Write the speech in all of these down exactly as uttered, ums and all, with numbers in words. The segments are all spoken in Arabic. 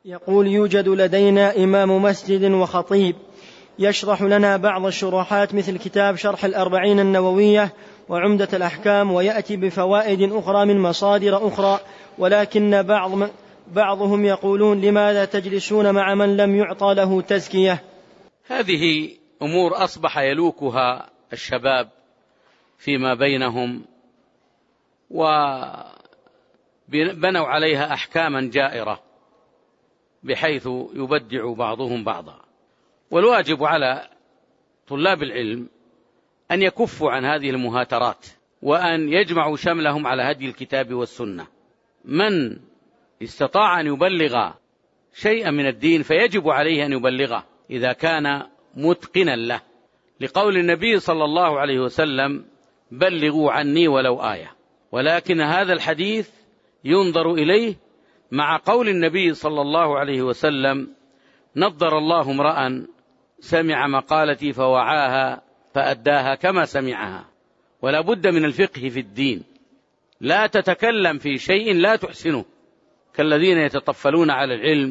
يقول: يوجد لدينا إمام مسجد وخطيب يشرح لنا بعض الشروحات مثل كتاب شرح الأربعين النووية وعمدة الأحكام، ويأتي بفوائد أخرى من مصادر أخرى، ولكن بعض بعضهم يقولون: لماذا تجلسون مع من لم يعطى له تزكية؟ هذه أمور أصبح يلوكها الشباب فيما بينهم، وبنوا عليها أحكاما جائرة بحيث يبدع بعضهم بعضا. والواجب على طلاب العلم أن يكفوا عن هذه المهاترات، وأن يجمعوا شملهم على هدي الكتاب والسنة. من استطاع أن يبلغ شيئا من الدين فيجب عليه أن يبلغه إذا كان متقنا له، لقول النبي صلى الله عليه وسلم: بلغوا عني ولو آية. ولكن هذا الحديث ينظر إليه مع قول النبي صلى الله عليه وسلم: نضر الله امرأ سمع مقالتي فوعاها فأداها كما سمعها. ولا بد من الفقه في الدين، لا تتكلم في شيء لا تحسنه، كالذين يتطفلون على العلم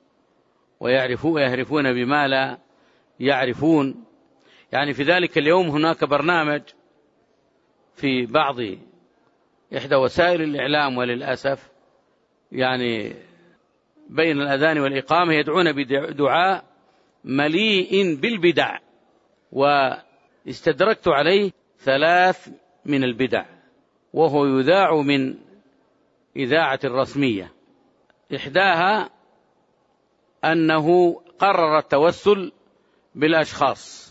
ويعرفون بما لا يعرفون. يعني في ذلك اليوم هناك برنامج في بعض إحدى وسائل الإعلام، وللأسف يعني بين الأذان والإقامة يدعون بدعاء مليء بالبدع، واستدركت عليه ثلاث من البدع، وهو يذاع من إذاعة رسمية. إحداها أنه قرر التوسل بالأشخاص،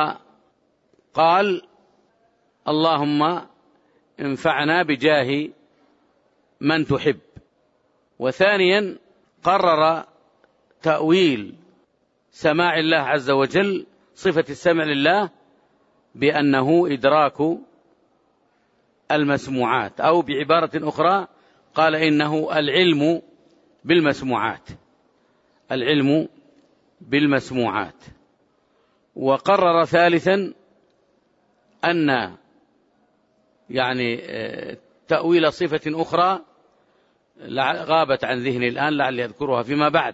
وقال: اللهم انفعنا بجاه من تحب. وثانيا قرر تأويل سماع الله عز وجل، صفة السمع لله، بأنه إدراك المسموعات، أو بعبارة أخرى قال إنه العلم بالمسموعات، العلم بالمسموعات. وقرر ثالثا أن يعني تأويل صفة أخرى غابت عن ذهني الآن، لعلي أذكرها فيما بعد.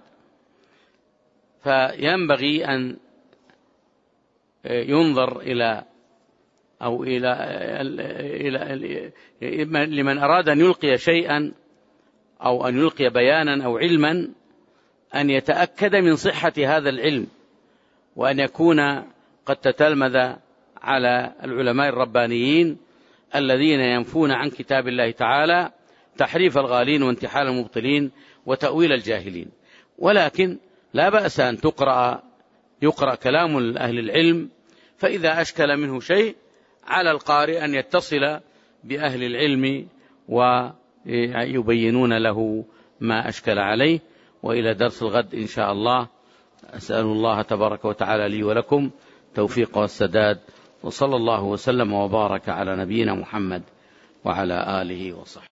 فينبغي أن ينظر إلى أو إلى, إلى لمن أراد أن يلقي شيئا أو أن يلقي بيانا أو علما أن يتأكد من صحة هذا العلم، وأن يكون قد تتلمذ على العلماء الربانيين الذين ينفون عن كتاب الله تعالى تحريف الغالين وانتحال المبطلين وتأويل الجاهلين. ولكن لا بأس أن تقرأ يقرأ كلام أهل العلم، فإذا أشكل منه شيء على القارئ أن يتصل بأهل العلم ويبينون له ما أشكل عليه. وإلى درس الغد إن شاء الله. أسأل الله تبارك وتعالى لي ولكم توفيق والسداد، وصلى الله وسلم وبارك على نبينا محمد وعلى آله وصحبه.